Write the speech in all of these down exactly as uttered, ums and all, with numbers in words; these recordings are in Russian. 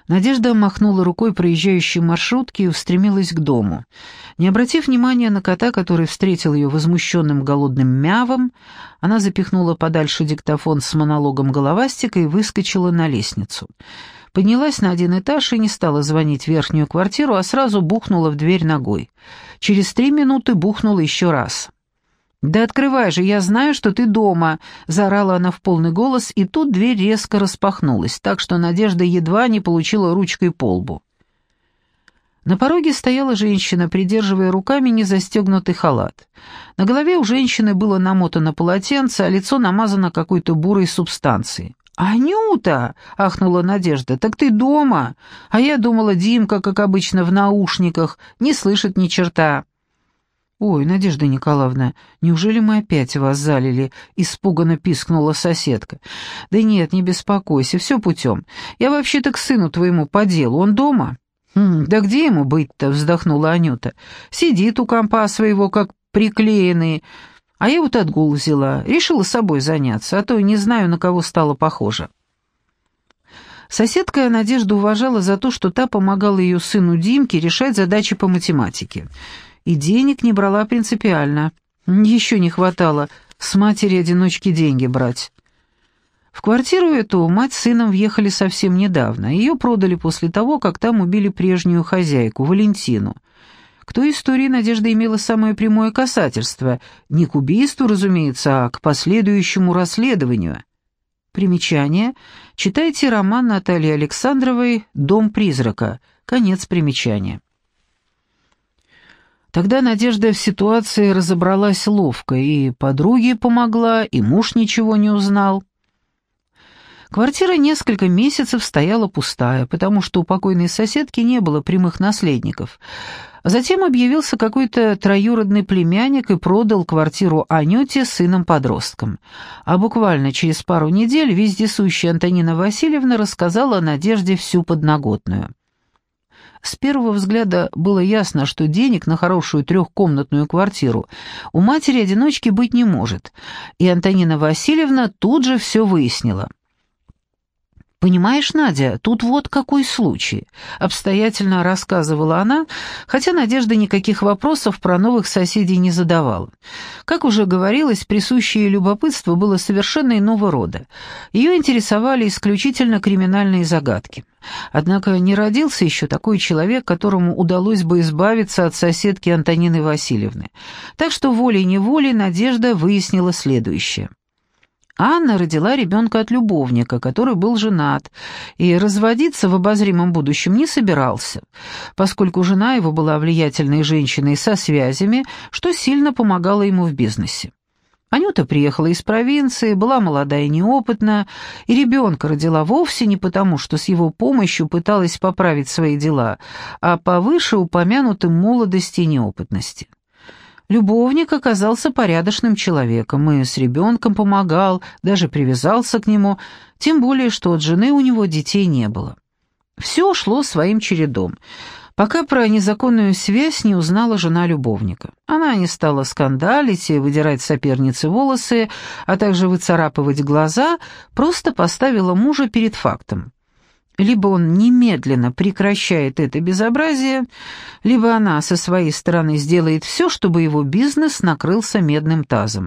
Надежда махнула рукой проезжающей маршрутке и устремилась к дому. Не обратив внимания на кота, который встретил ее возмущенным голодным мявом, она запихнула подальше диктофон с монологом головастика и выскочила на лестницу. Поднялась на один этаж и не стала звонить в верхнюю квартиру, а сразу бухнула в дверь ногой. Через три минуты бухнула еще раз. «Да открывай же, я знаю, что ты дома!» — заорала она в полный голос, и тут дверь резко распахнулась, так что Надежда едва не получила ручкой по лбу. На пороге стояла женщина, придерживая руками незастегнутый халат. На голове у женщины было намотано полотенце, а лицо намазано какой-то бурой субстанцией. «Анюта!» — ахнула Надежда. «Так ты дома? А я думала, Димка, как обычно, в наушниках, не слышит ни черта». «Ой, Надежда Николаевна, неужели мы опять вас залили?» — испуганно пискнула соседка. «Да нет, не беспокойся, все путем. Я вообще-то к сыну твоему по делу. Он дома?» «Хм, «Да где ему быть-то?» — вздохнула Анюта. «Сидит у компа своего, как приклеенный. А я вот отгул взяла, решила собой заняться, а то не знаю, на кого стала похожа». Соседка Надежду уважала за то, что та помогала ее сыну Димке решать задачи по математике. И денег не брала принципиально. Еще не хватало с матери-одиночки деньги брать. В квартиру эту мать с сыном въехали совсем недавно. Ее продали после того, как там убили прежнюю хозяйку, Валентину. К той истории Надежда имела самое прямое касательство. Не к убийству, разумеется, а к последующему расследованию. Примечание. Читайте роман Натальи Александровой «Дом призрака». Конец примечания. Тогда Надежда в ситуации разобралась ловко, и подруге помогла, и муж ничего не узнал. Квартира несколько месяцев стояла пустая, потому что у покойной соседки не было прямых наследников. Затем объявился какой-то троюродный племянник и продал квартиру Анюте с сыном-подростком. А буквально через пару недель вездесущая Антонина Васильевна рассказала Надежде всю подноготную. С первого взгляда было ясно, что денег на хорошую трехкомнатную квартиру у матери-одиночки быть не может, и Антонина Васильевна тут же все выяснила. «Понимаешь, Надя, тут вот какой случай», — обстоятельно рассказывала она, хотя Надежда никаких вопросов про новых соседей не задавала. Как уже говорилось, присущее ей любопытство было совершенно иного рода. Ее интересовали исключительно криминальные загадки. Однако не родился еще такой человек, которому удалось бы избавиться от соседки Антонины Васильевны. Так что волей-неволей Надежда выяснила следующее. Анна родила ребенка от любовника, который был женат, и разводиться в обозримом будущем не собирался, поскольку жена его была влиятельной женщиной со связями, что сильно помогало ему в бизнесе. Анюта приехала из провинции, была молода и неопытна, и ребенка родила вовсе не потому, что с его помощью пыталась поправить свои дела, а по вышеупомянутым молодости и неопытности. Любовник оказался порядочным человеком и с ребенком помогал, даже привязался к нему, тем более, что от жены у него детей не было. Все шло своим чередом, пока про незаконную связь не узнала жена любовника. Она не стала скандалить и выдирать сопернице волосы, а также выцарапывать глаза, просто поставила мужа перед фактом. Либо он немедленно прекращает это безобразие, либо она со своей стороны сделает все, чтобы его бизнес накрылся медным тазом.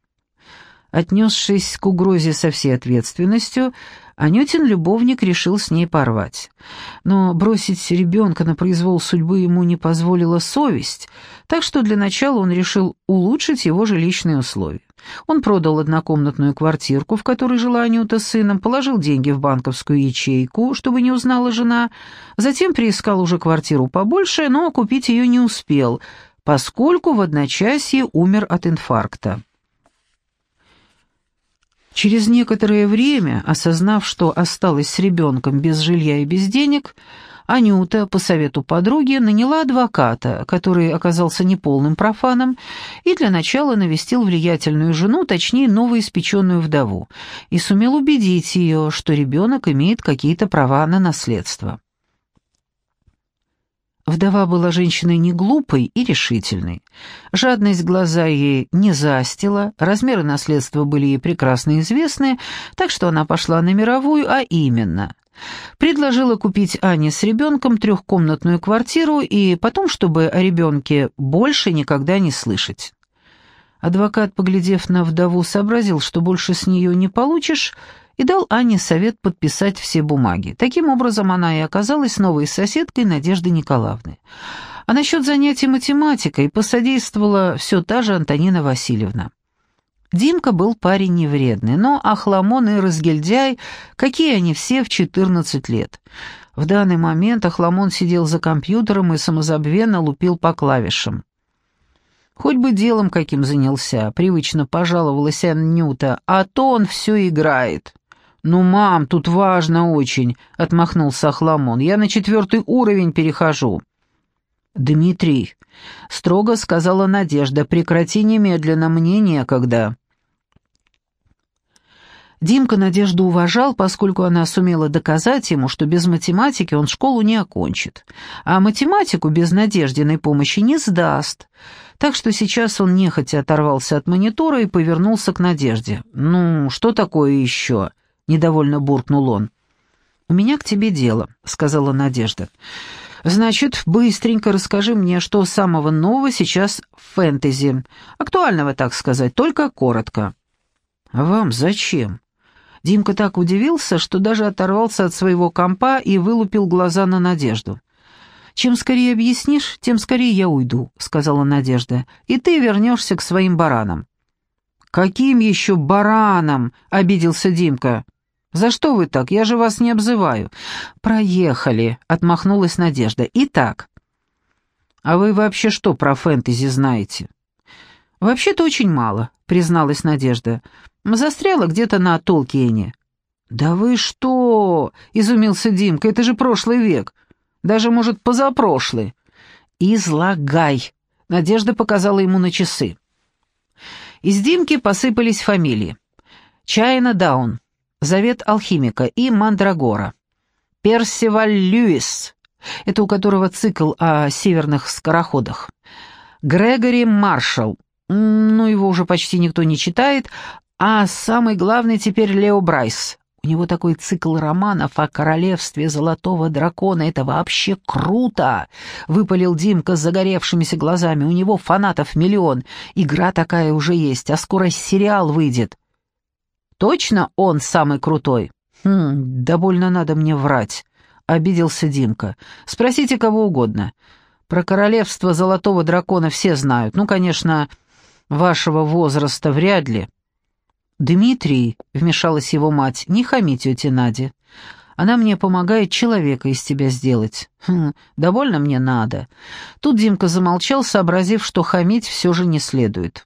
Отнесшись к угрозе со всей ответственностью, Анютин любовник решил с ней порвать. Но бросить ребенка на произвол судьбы ему не позволила совесть, так что для начала он решил улучшить его жилищные условия. Он продал однокомнатную квартирку, в которой жила Анюта с сыном, положил деньги в банковскую ячейку, чтобы не узнала жена, затем приискал уже квартиру побольше, но купить ее не успел, поскольку в одночасье умер от инфаркта. Через некоторое время, осознав, что осталась с ребенком без жилья и без денег, Анюта, по совету подруги, наняла адвоката, который оказался неполным профаном, и для начала навестил влиятельную жену, точнее, новоиспеченную вдову, и сумел убедить ее, что ребенок имеет какие-то права на наследство. Вдова была женщиной не глупой и решительной. Жадность глаза ей не застила, размеры наследства были ей прекрасно известны, так что она пошла на мировую, а именно – Предложила купить Ане с ребенком трехкомнатную квартиру и потом, чтобы о ребенке больше никогда не слышать. Адвокат, поглядев на вдову, сообразил, что больше с нее не получишь, и дал Анне совет подписать все бумаги. Таким образом, она и оказалась новой соседкой Надежды Николаевны. А насчет занятий математикой посодействовала все та же Антонина Васильевна. Димка был парень невредный, но охламон и разгильдяй, какие они все в четырнадцать лет. В данный момент охламон сидел за компьютером и самозабвенно лупил по клавишам. «Хоть бы делом каким занялся», — привычно пожаловалась Анюта, — «а то он все играет». «Ну, мам, тут важно очень», — отмахнулся охламон, — «я на четвертый уровень перехожу». «Дмитрий», — строго сказала Надежда, — «прекрати немедленно, мне некогда». Димка Надежду уважал, поскольку она сумела доказать ему, что без математики он школу не окончит, а математику без Надеждиной помощи не сдаст. Так что сейчас он нехотя оторвался от монитора и повернулся к Надежде. «Ну, что такое еще?» — недовольно буркнул он. «У меня к тебе дело», — сказала Надежда. «Значит, быстренько расскажи мне, что самого нового сейчас в фэнтези. Актуального, так сказать, только коротко». «А вам зачем?» Димка так удивился, что даже оторвался от своего компа и вылупил глаза на Надежду. «Чем скорее объяснишь, тем скорее я уйду», — сказала Надежда, — «и ты вернешься к своим баранам». «Каким еще баранам?» — обиделся Димка. «За что вы так? Я же вас не обзываю». «Проехали», — отмахнулась Надежда. «Итак». «А вы вообще что про фэнтези знаете?» «Вообще-то очень мало», — призналась Надежда. «Застряла где-то на Толкиене». «Да вы что?» — изумился Димка. «Это же прошлый век. Даже, может, позапрошлый». «Излагай», — Надежда показала ему на часы. Из Димки посыпались фамилии. Чайна Даун, Завет алхимика и Мандрагора. Персиваль Льюис, это у которого цикл о северных скороходах. Грегори Маршалл, ну его уже почти никто не читает, а самый главный теперь Лео Брайс. У него такой цикл романов о королевстве Золотого Дракона. Это вообще круто!» — выпалил Димка с загоревшимися глазами. «У него фанатов миллион. Игра такая уже есть, а скоро сериал выйдет». «Точно он самый крутой?» «Хм, да больно надо мне врать», — обиделся Димка. «Спросите кого угодно. Про королевство Золотого Дракона все знают. Ну, конечно, вашего возраста вряд ли». «Дмитрий», — вмешалась его мать, — «не хами тете Наде. Она мне помогает человека из тебя сделать». «Хм, довольно мне надо». Тут Димка замолчал, сообразив, что хамить все же не следует.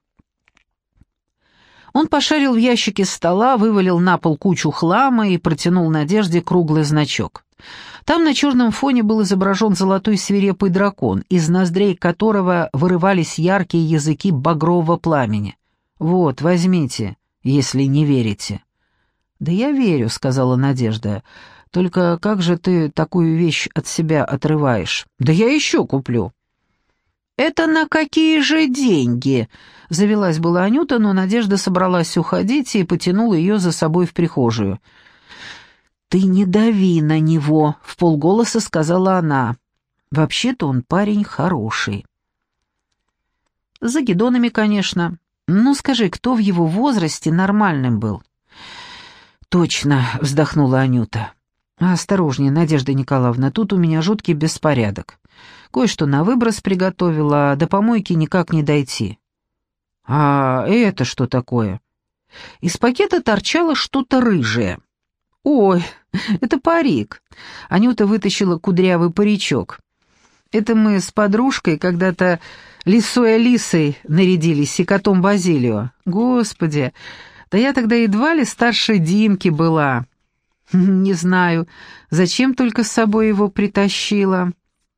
Он пошарил в ящике стола, вывалил на пол кучу хлама и протянул Надежде круглый значок. Там на черном фоне был изображен золотой свирепый дракон, из ноздрей которого вырывались яркие языки багрового пламени. «Вот, возьмите, если не верите». «Да я верю», — сказала Надежда. «Только как же ты такую вещь от себя отрываешь?» «Да я еще куплю». «Это на какие же деньги?» — завелась была Анюта, но Надежда собралась уходить и потянула ее за собой в прихожую. «Ты не дави на него», — вполголоса сказала она. «Вообще-то он парень хороший». «За гидонами, конечно. Ну, скажи, кто в его возрасте нормальным был?» «Точно», — вздохнула Анюта. «Осторожнее, Надежда Николаевна, тут у меня жуткий беспорядок. Кое-что на выброс приготовила, а до помойки никак не дойти». «А это что такое?» Из пакета торчало что-то рыжее. «Ой, это парик». Анюта вытащила кудрявый паричок. «Это мы с подружкой когда-то лисой Алисой нарядились и котом Базилио. Господи, да я тогда едва ли старше Димки была. Не знаю, зачем только с собой его притащила».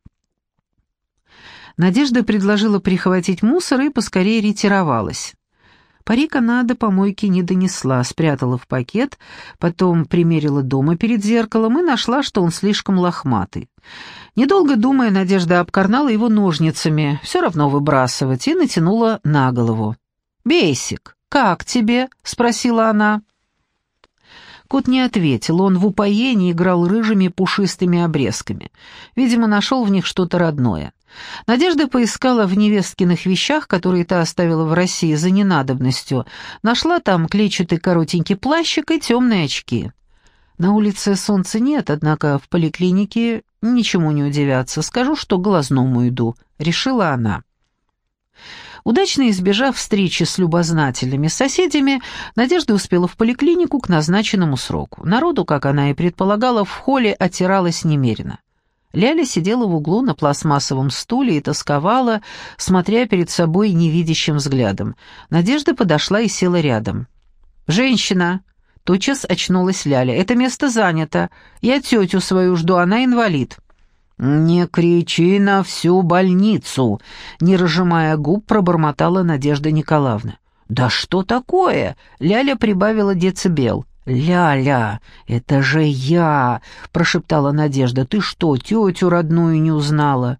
Надежда предложила прихватить мусор и поскорее ретировалась. Парик она до помойки не донесла, спрятала в пакет, потом примерила дома перед зеркалом и нашла, что он слишком лохматый. Недолго думая, Надежда обкорнала его ножницами, все равно выбрасывать, и натянула на голову. «Бейсик, как тебе?» — спросила она. Кот не ответил, он в упоении играл рыжими пушистыми обрезками. Видимо, нашел в них что-то родное. Надежда поискала в невесткиных вещах, которые та оставила в России за ненадобностью, нашла там клетчатый коротенький плащик и темные очки. На улице солнца нет, однако в поликлинике ничему не удивятся, скажу, что к глазному иду, решила она. Удачно избежав встречи с любознательными соседями, Надежда успела в поликлинику к назначенному сроку. Народу, как она и предполагала, в холле отиралось немерено. Ляля сидела в углу на пластмассовом стуле и тосковала, смотря перед собой невидящим взглядом. Надежда подошла и села рядом. «Женщина!» — тотчас очнулась Ляля. «Это место занято. Я тетю свою жду, она инвалид». «Не кричи на всю больницу!» — не разжимая губ, пробормотала Надежда Николаевна. «Да что такое?» — Ляля прибавила децибел. «Ляля, это же я!» — прошептала Надежда. «Ты что, тетю родную не узнала?»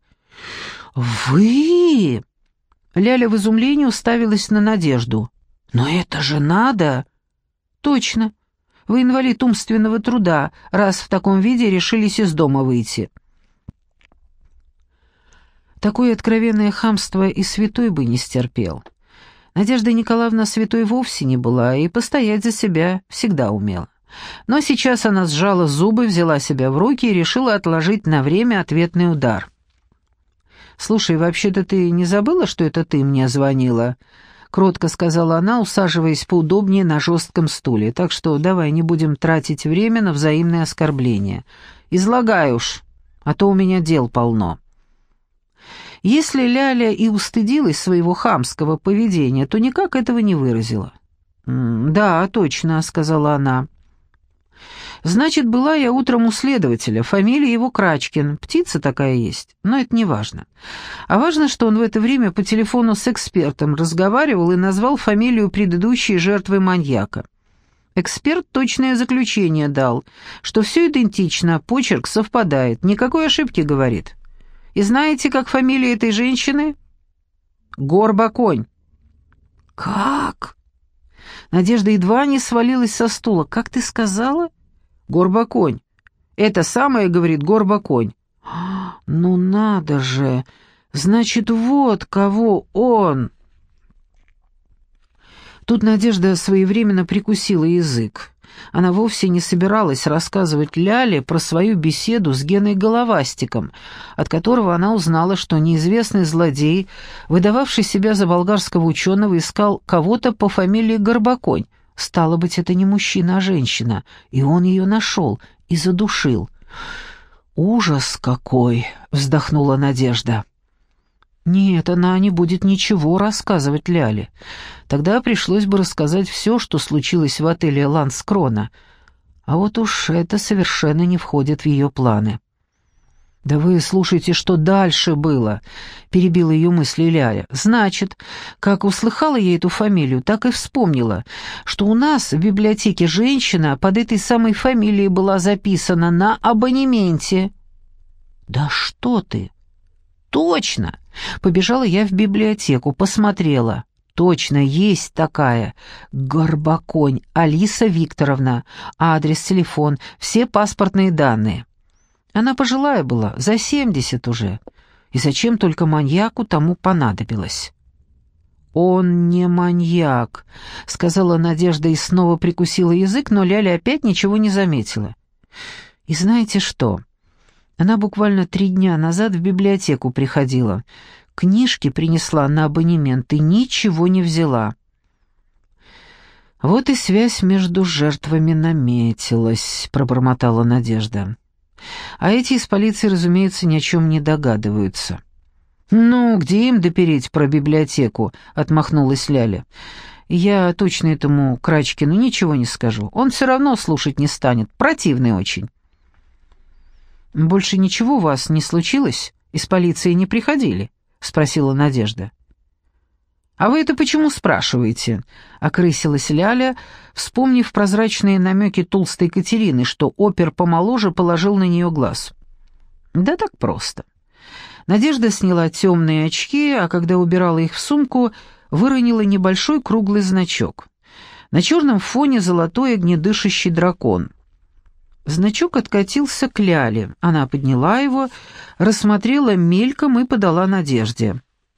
«Вы?» Ляля в изумлении уставилась на Надежду. «Но это же надо!» «Точно. Вы инвалид умственного труда, раз в таком виде решились из дома выйти». Такое откровенное хамство и святой бы не стерпел. Надежда Николаевна святой вовсе не была и постоять за себя всегда умела. Но сейчас она сжала зубы, взяла себя в руки и решила отложить на время ответный удар. «Слушай, вообще-то ты не забыла, что это ты мне звонила?» — кротко сказала она, усаживаясь поудобнее на жестком стуле. «Так что давай не будем тратить время на взаимные оскорбления. Излагай уж, а то у меня дел полно». Если Ляля и устыдилась своего хамского поведения, то никак этого не выразила. «Да, точно», — сказала она. «Значит, была я утром у следователя, фамилия его Крачкин, птица такая есть, но это не важно. А важно, что он в это время по телефону с экспертом разговаривал и назвал фамилию предыдущей жертвы маньяка. Эксперт точное заключение дал, что все идентично, почерк совпадает, никакой ошибки, говорит. И знаете, как фамилия этой женщины? Горбаконь». «Как?» Надежда едва не свалилась со стула. «Как ты сказала?» «Горбаконь. Это самое, говорит, Горбаконь». «Ну надо же! Значит, вот кого он!» Тут Надежда своевременно прикусила язык. Она вовсе не собиралась рассказывать Ляле про свою беседу с Геной Головастиком, от которого она узнала, что неизвестный злодей, выдававший себя за болгарского ученого, искал кого-то по фамилии Горбаконь. Стало быть, это не мужчина, а женщина, и он ее нашел и задушил. «Ужас какой!» — вздохнула Надежда. Нет, она не будет ничего рассказывать Ляле. Тогда пришлось бы рассказать все, что случилось в отеле «Ланскрона». А вот уж это совершенно не входит в ее планы. «Да вы слушайте, что дальше было», — перебила ее мысли Ляля. «Значит, как услыхала я эту фамилию, так и вспомнила, что у нас в библиотеке женщина под этой самой фамилией была записана на абонементе». «Да что ты!» «Точно! Побежала я в библиотеку, посмотрела. Точно, есть такая. Горбаконь, Алиса Викторовна. Адрес, телефон, все паспортные данные. Она пожилая была, за семьдесят уже. И зачем только маньяку тому понадобилось?» «Он не маньяк», — сказала Надежда и снова прикусила язык, но Ляля опять ничего не заметила. «И знаете что?» Она буквально три дня назад в библиотеку приходила. Книжки принесла на абонемент и ничего не взяла. «Вот и связь между жертвами наметилась», — пробормотала Надежда. «А эти из полиции, разумеется, ни о чем не догадываются». «Ну, где им допереть про библиотеку?» — отмахнулась Ляля. «Я точно этому Крачкину ничего не скажу. Он все равно слушать не станет. Противный очень». «Больше ничего у вас не случилось? Из полиции не приходили?» — спросила Надежда. «А вы это почему спрашиваете?» — окрысилась Ляля, вспомнив прозрачные намеки толстой Катерины, что опер помоложе положил на нее глаз. «Да так просто». Надежда сняла темные очки, а когда убирала их в сумку, выронила небольшой круглый значок. На черном фоне золотой огнедышащий дракон. Значок откатился к Ляле. Она подняла его, рассмотрела мельком и подала Надежде.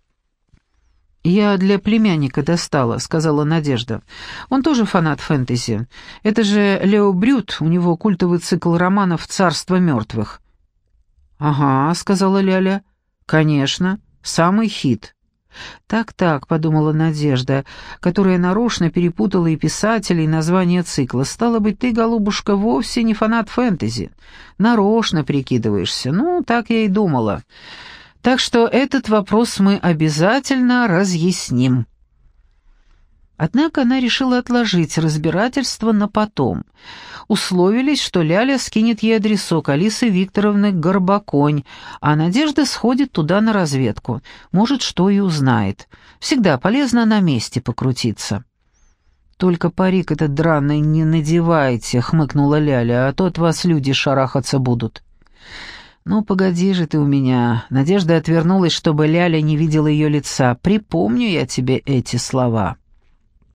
«Я для племянника достала», — сказала Надежда. «Он тоже фанат фэнтези. Это же Лео Брют, у него культовый цикл романов «Царство мертвых». «Ага», — сказала Ляля. «Конечно, самый хит». «Так-так», — подумала Надежда, которая нарочно перепутала и писателя, и название цикла. «Стало быть, ты, голубушка, вовсе не фанат фэнтези. Нарочно прикидываешься. Ну, так я и думала. Так что этот вопрос мы обязательно разъясним». Однако она решила отложить разбирательство на потом. Условились, что Ляля скинет ей адресок Алисы Викторовны Горбаконь, а Надежда сходит туда на разведку. Может, что и узнает. Всегда полезно на месте покрутиться. «Только парик этот драный не надевайте», — хмыкнула Ляля, «а то от вас люди шарахаться будут». «Ну, погоди же ты у меня». Надежда отвернулась, чтобы Ляля не видела ее лица. «Припомню я тебе эти слова».